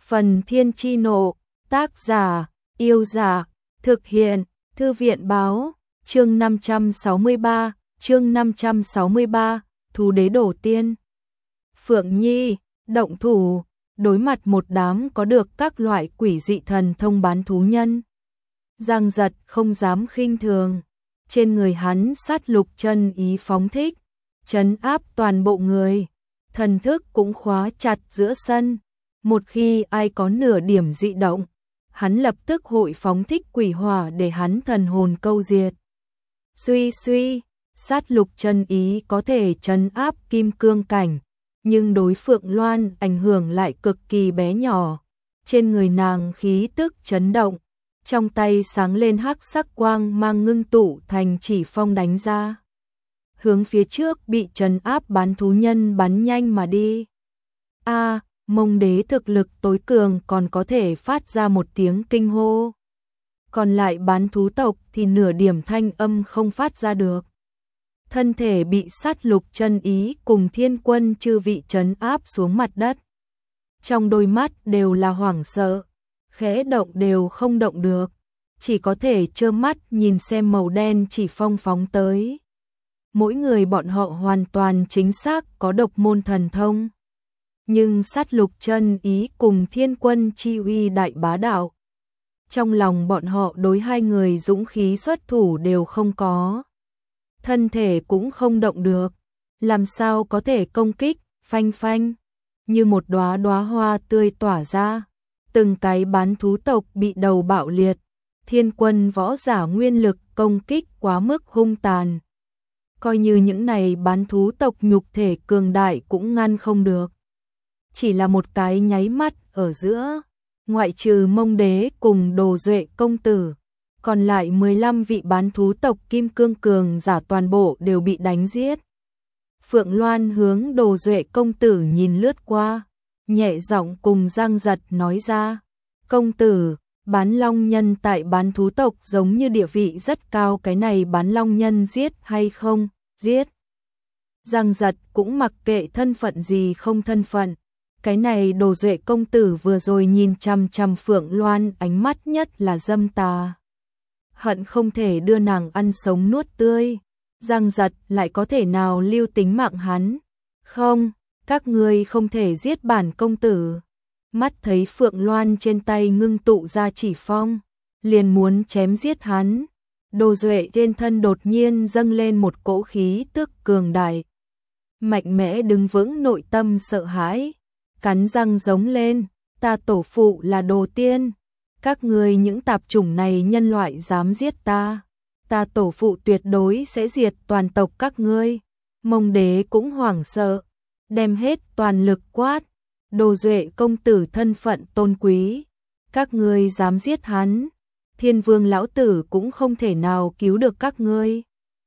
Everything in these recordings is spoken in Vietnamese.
Phần Thiên Chi Nộ, tác giả, Yêu Giả, thực hiện, Thư viện Báo, chương 563, Thú Đế Đổ Tiên. Phượng Nhi, động thủ, đối mặt một đám có được các loại quỷ dị thần thông bán thú nhân. Giang Giật không dám khinh thường, trên người hắn sát lục chân ý phóng thích, trấn áp toàn bộ người, thần thức cũng khóa chặt giữa sân. Một khi ai có nửa điểm dị động, hắn lập tức hội phóng thích quỷ hỏa để hắn thần hồn câu diệt. Suy suy, sát lục chân ý có thể trấn áp kim cương cảnh, nhưng đối Phượng Loan ảnh hưởng lại cực kỳ bé nhỏ. Trên người nàng khí tức chấn động, trong tay sáng lên hắc sắc quang mang ngưng tụ thành chỉ phong đánh ra. Hướng phía trước bị trấn áp bán thú nhân bắn nhanh mà đi. Mông Đế thực lực tối cường còn có thể phát ra một tiếng kinh hô. Còn lại bán thú tộc thì nửa điểm thanh âm không phát ra được. Thân thể bị sát lục chân ý cùng thiên quân chư vị trấn áp xuống mặt đất. Trong đôi mắt đều là hoảng sợ, khẽ động đều không động được, chỉ có thể trơ mắt nhìn xem màu đen chỉ phong phóng tới. Mỗi người bọn họ hoàn toàn chính xác có độc môn thần thông. Nhưng sát lục chân ý cùng thiên quân chi uy đại bá đạo. Trong lòng bọn họ đối hai người dũng khí xuất thủ đều không có. Thân thể cũng không động được, làm sao có thể công kích, phanh phanh. Như một đóa đóa hoa tươi tỏa ra, từng cái bán thú tộc bị đầu bạo liệt. Thiên quân võ giả nguyên lực công kích quá mức hung tàn. Coi như những này bán thú tộc nhục thể cường đại cũng ngăn không được. Chỉ là một cái nháy mắt ở giữa, ngoại trừ Mông Đế cùng Đồ Duệ công tử, còn lại 15 vị bán thú tộc kim cương cường giả toàn bộ đều bị đánh giết. Phượng Loan hướng Đồ Duệ công tử nhìn lướt qua, nhẹ giọng cùng Giang Giật nói ra: "Công tử, bán long nhân tại bán thú tộc giống như địa vị rất cao, cái này bán long nhân giết hay không?" "Giết." Giang Giật cũng mặc kệ thân phận gì không thân phận. Cái này Đồ Duệ công tử vừa rồi nhìn chằm chằm Phượng Loan, ánh mắt nhất là dâm tà. Hận không thể đưa nàng ăn sống nuốt tươi. Giang Giật lại có thể nào lưu tính mạng hắn? "Không, các ngươi không thể giết bản công tử." Mắt thấy Phượng Loan trên tay ngưng tụ ra chỉ phong, liền muốn chém giết hắn. Đồ Duệ trên thân đột nhiên dâng lên một cỗ khí tức cường đại. Mạnh mẽ đứng vững nội tâm sợ hãi. Cắn răng giống lên: "Ta tổ phụ là Đồ Tiên, các ngươi những tạp chủng này nhân loại dám giết ta, ta tổ phụ tuyệt đối sẽ diệt toàn tộc các ngươi." Mông Đế cũng hoảng sợ, đem hết toàn lực quát: "Đồ Duệ công tử thân phận tôn quý, các ngươi dám giết hắn, Thiên Vương lão tử cũng không thể nào cứu được các ngươi.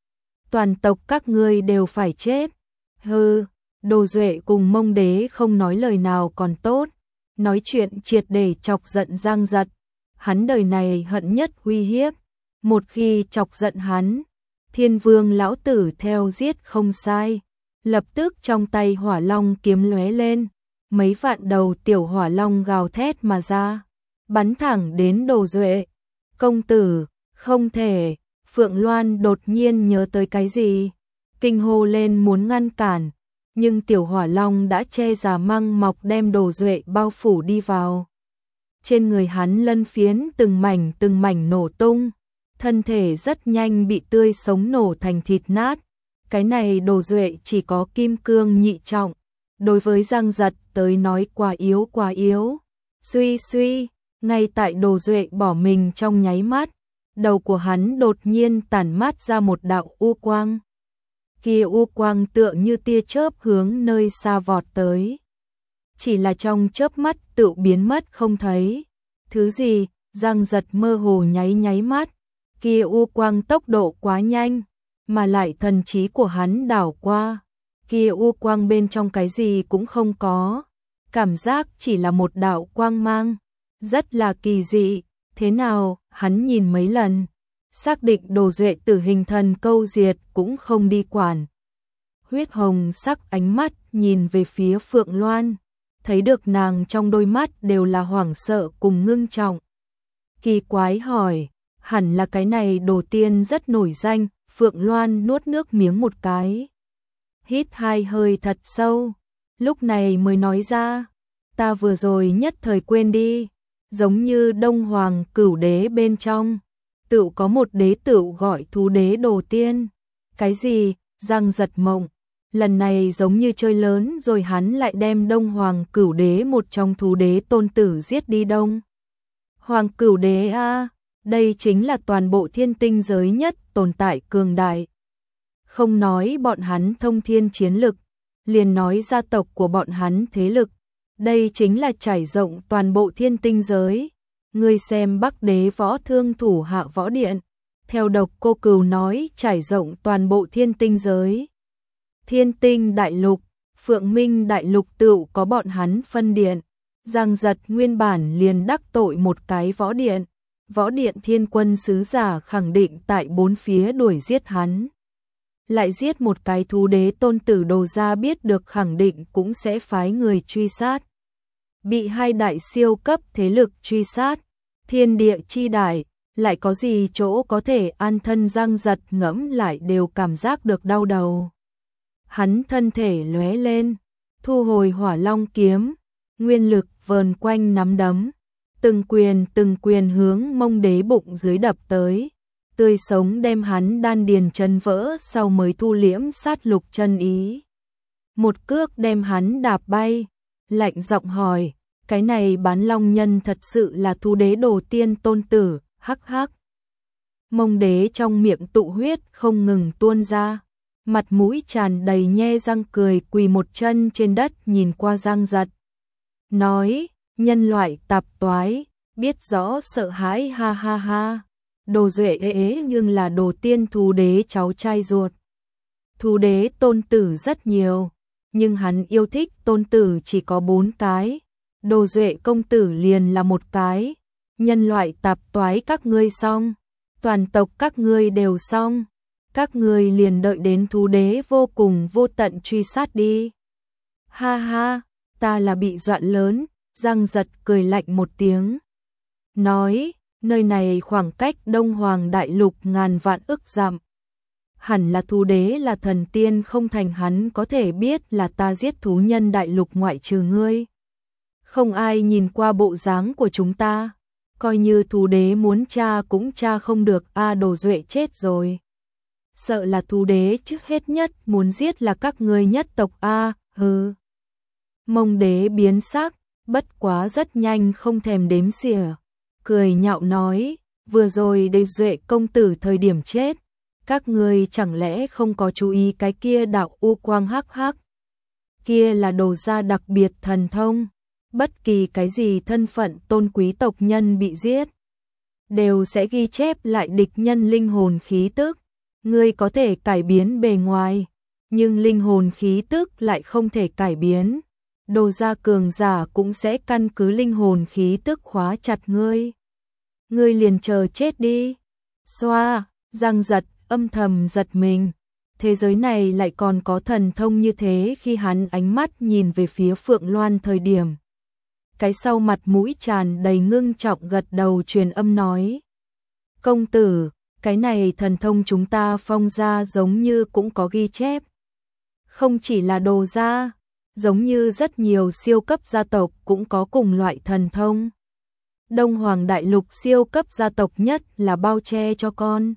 Toàn tộc các ngươi đều phải chết." "Hừ." Đồ Duệ cùng Mông Đế không nói lời nào còn tốt, nói chuyện triệt để chọc giận Giang Giật. Hắn đời này hận nhất uy hiếp, một khi chọc giận hắn, Thiên Vương lão tử theo giết không sai. Lập tức trong tay hỏa long kiếm lóe lên, mấy vạn đầu tiểu hỏa long gào thét mà ra, bắn thẳng đến Đồ Duệ. "Công tử, không thể." Phượng Loan đột nhiên nhớ tới cái gì, kinh hô lên muốn ngăn cản. Nhưng tiểu hỏa long đã che già măng mọc đem Đồ Duệ bao phủ đi vào. Trên người hắn lân phiến từng mảnh nổ tung, thân thể rất nhanh bị tươi sống nổ thành thịt nát. Cái này Đồ Duệ chỉ có kim cương nhị trọng, đối với Giang Giật tới nói quá yếu. Suy suy, ngay tại Đồ Duệ bỏ mình trong nháy mắt, đầu của hắn đột nhiên tản mát ra một đạo u quang. Kia u quang tựa như tia chớp hướng nơi xa vọt tới. Chỉ là trong chớp mắt tự biến mất không thấy. Thứ gì? Giang Giật mơ hồ nháy mắt. Kia u quang tốc độ quá nhanh, mà lại thần trí của hắn đảo qua. Kia u quang bên trong cái gì cũng không có. Cảm giác chỉ là một đạo quang mang. Rất là kỳ dị. Thế nào? Hắn nhìn mấy lần, xác định Đồ Duệ tử hình thần câu diệt cũng không đi quản. Huyết hồng sắc ánh mắt nhìn về phía Phượng Loan, thấy được nàng trong đôi mắt đều là hoảng sợ cùng ngưng trọng. Kỳ quái hỏi, hẳn là cái này đồ tiên rất nổi danh. Phượng Loan nuốt nước miếng một cái, hít hai hơi thật sâu, lúc này mới nói ra, ta vừa rồi nhất thời quên đi, giống như Đông Hoàng Cửu Đế bên trong, tựu có một đế tựu gọi thú đế đồ tiên. Cái gì? Giang giật mộng, lần này giống như chơi lớn rồi, hắn lại đem Đông Hoàng Cửu Đế một trong thú đế tôn tử giết đi. Đông Hoàng Cửu Đế a, đây chính là toàn bộ thiên tinh giới nhất tồn tại cường đại. Không nói bọn hắn thông thiên chiến lực, liền nói gia tộc của bọn hắn thế lực, đây chính là trải rộng toàn bộ thiên tinh giới. Ngươi xem Bắc Đế võ thương thủ hạ võ điện, theo Độc Cô Cừu nói trải rộng toàn bộ thiên tinh giới. Thiên tinh đại lục, Phượng Minh đại lục tựu có bọn hắn phân điện. Giang Giật nguyên bản liền đắc tội một cái võ điện thiên quân sứ giả khẳng định tại bốn phía đuổi giết hắn. Lại giết một cái thú đế tôn tử Đồ gia biết được khẳng định cũng sẽ phái người truy sát. Bị hai đại siêu cấp thế lực truy sát, thiên địa chi đại, lại có gì chỗ có thể an thân. Giang Giật ngẫm lại đều cảm giác được đau đầu. Hắn thân thể lóe lên, thu hồi Hỏa Long kiếm, nguyên lực vờn quanh nắm đấm, từng quyền hướng Mông Đế bụng dưới đập tới, tươi sống đem hắn đan điền chân vỡ sau mới thu liễm sát lục chân ý. Một cước đem hắn đạp bay, lạnh giọng hỏi, cái này Bán Long nhân thật sự là thú đế đồ tiên tôn tử? Hắc hắc. Mông Đế trong miệng tụ huyết không ngừng tuôn ra, mặt mũi tràn đầy nhe răng cười, quỳ một chân trên đất nhìn qua Giang Giật. Nói, nhân loại tạp toái, biết rõ sợ hãi, ha ha ha. Đồ Duệ ế nhưng là đồ tiên thú đế cháu trai ruột. Thú đế tôn tử rất nhiều, nhưng hắn yêu thích tôn tử chỉ có 4 cái. Đồ Duệ công tử liền là một cái. Nhân loại tạp toái các ngươi xong, toàn tộc các ngươi đều xong, các ngươi liền đợi đến thú đế vô cùng vô tận truy sát đi. Ha ha, ta là bị dọa lớn. Giang Giật cười lạnh một tiếng, nói, nơi này khoảng cách Đông Hoàng đại lục ngàn vạn ức dặm, hẳn là thú đế là thần tiên không thành hắn có thể biết là ta giết thú nhân đại lục ngoại trừ ngươi. Không ai nhìn qua bộ dáng của chúng ta, coi như thú đế muốn tra cũng tra không được. A Đồ Duệ chết rồi. Sợ là thú đế trước hết nhất muốn giết là các ngươi nhất tộc a. Hừ. Mông Đế biến sắc, bất quá rất nhanh không thèm đếm xỉa, cười nhạo nói, vừa rồi Đồ Duệ công tử thời điểm chết, các ngươi chẳng lẽ không có chú ý cái kia đạo u quang hắc hắc? Kia là đồ gia đặc biệt thần thông, bất kỳ cái gì thân phận tôn quý tộc nhân bị giết, đều sẽ ghi chép lại địch nhân linh hồn khí tức. Ngươi có thể cải biến bề ngoài, nhưng linh hồn khí tức lại không thể cải biến. Đồ gia cường giả cũng sẽ căn cứ linh hồn khí tức khóa chặt ngươi. Ngươi liền chờ chết đi. Xoa, Giang Giật âm thầm giật mình. Thế giới này lại còn có thần thông như thế. Khi hắn ánh mắt nhìn về phía Phượng Loan thời điểm, cái sau mặt mũi tràn đầy ngưng trọng gật đầu truyền âm nói, công tử, cái này thần thông chúng ta Phong gia giống như cũng có ghi chép. Không chỉ là Đồ gia, giống như rất nhiều siêu cấp gia tộc cũng có cùng loại thần thông. Đông Hoàng đại lục siêu cấp gia tộc nhất là bao che cho con.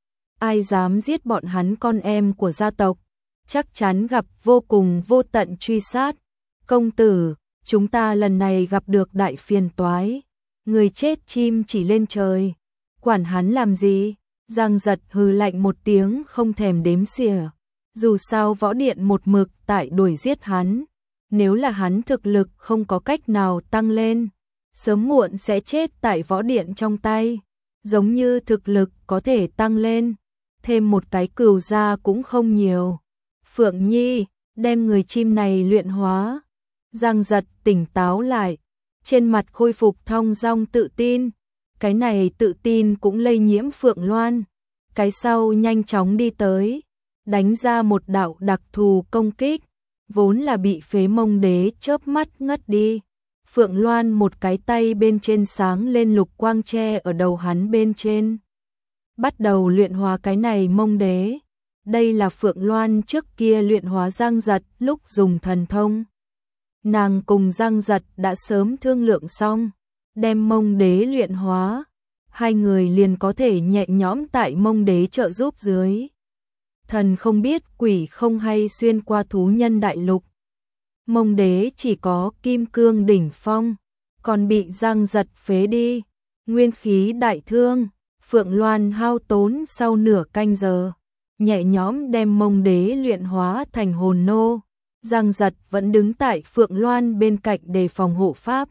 Ai dám giết bọn hắn con em của gia tộc, chắc chắn gặp vô cùng vô tận truy sát. Công tử, chúng ta lần này gặp được đại phiền toái. Người chết chim chỉ lên trời, quản hắn làm gì? Giang Giật hừ lạnh một tiếng không thèm đếm xỉa. Dù sao võ điện một mực tại đuổi giết hắn, nếu là hắn thực lực không có cách nào tăng lên, sớm muộn sẽ chết tại võ điện trong tay. Giống như thực lực có thể tăng lên, thêm một cái Cừu gia cũng không nhiều. Phượng Nhi, đem người chim này luyện hóa. Giang Giật tỉnh táo lại, trên mặt khôi phục thong dong tự tin. Cái này tự tin cũng lây nhiễm Phượng Loan. Cái sau nhanh chóng đi tới, đánh ra một đạo đặc thù công kích. vốn là bị Phế Mông Đế chớp mắt ngất đi. Phượng Loan một cái tay bên trên sáng lên lục quang tre ở đầu hắn bên trên. Bắt đầu luyện hóa cái này Mông Đế. Đây là Phượng Loan trước kia luyện hóa Giang Giật lúc dùng thần thông. Nàng cùng Giang Giật đã sớm thương lượng xong, đem Mông Đế luyện hóa. Hai người liền có thể nhẹ nhõm tại Mông Đế trợ giúp dưới. Thần không biết quỷ không hay xuyên qua thú nhân đại lục. Mông Đế chỉ có kim cương đỉnh phong, còn bị Giang Giật phế đi, nguyên khí đại thương. Phượng Loan hao tốn sau nửa canh giờ, nhẹ nhõm đem Mông Đế luyện hóa thành hồn nô. Giang Giật vẫn đứng tại Phượng Loan bên cạnh đề phòng hộ pháp.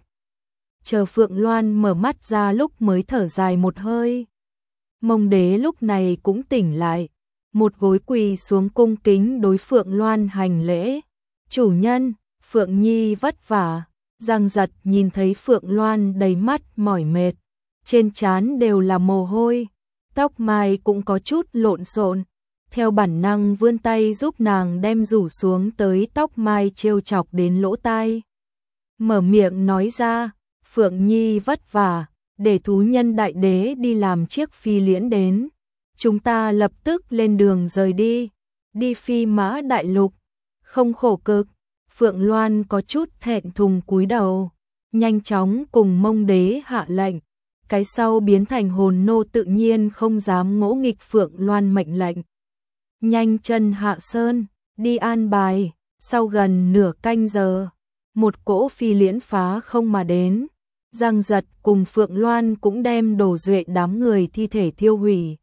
Chờ Phượng Loan mở mắt ra lúc mới thở dài một hơi. Mông Đế lúc này cũng tỉnh lại, một gối quỳ xuống cung kính đối Phượng Loan hành lễ. Chủ nhân, Phượng Nhi vất vả. Giang Giật nhìn thấy Phượng Loan đầy mắt mỏi mệt, trên trán đều là mồ hôi, tóc mai cũng có chút lộn xộn. Theo bản năng vươn tay giúp nàng đem rủ xuống tới tóc mai trêu chọc đến lỗ tai. Mở miệng nói ra, Phượng Nhi vất vả, để thú nhân đại đế đi làm chiếc phi liễn đến. Chúng ta lập tức lên đường rời đi, đi Phi Mã đại lục, không khổ cực. Phượng Loan có chút thẹn thùng cúi đầu, nhanh chóng cùng Mông Đế hạ lệnh. Cái sau biến thành hồn nô tự nhiên không dám ngỗ nghịch Phượng Loan mệnh lệnh. Nhanh chân hạ sơn, đi an bài. Sau gần nửa canh giờ, một cỗ phi liễn phá không mà đến. Giang Giật cùng Phượng Loan cũng đem đổ duệ đám người thi thể thiêu hủy.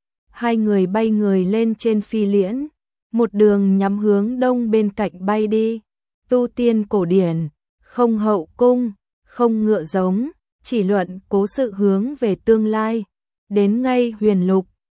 Hai người bay người lên trên phi liễn, một đường nhắm hướng đông bên cạnh bay đi. Tu tiên cổ điển, không hậu cung, không ngựa giống, chỉ luận cố sự hướng về tương lai. Đến ngay Huyền Lục,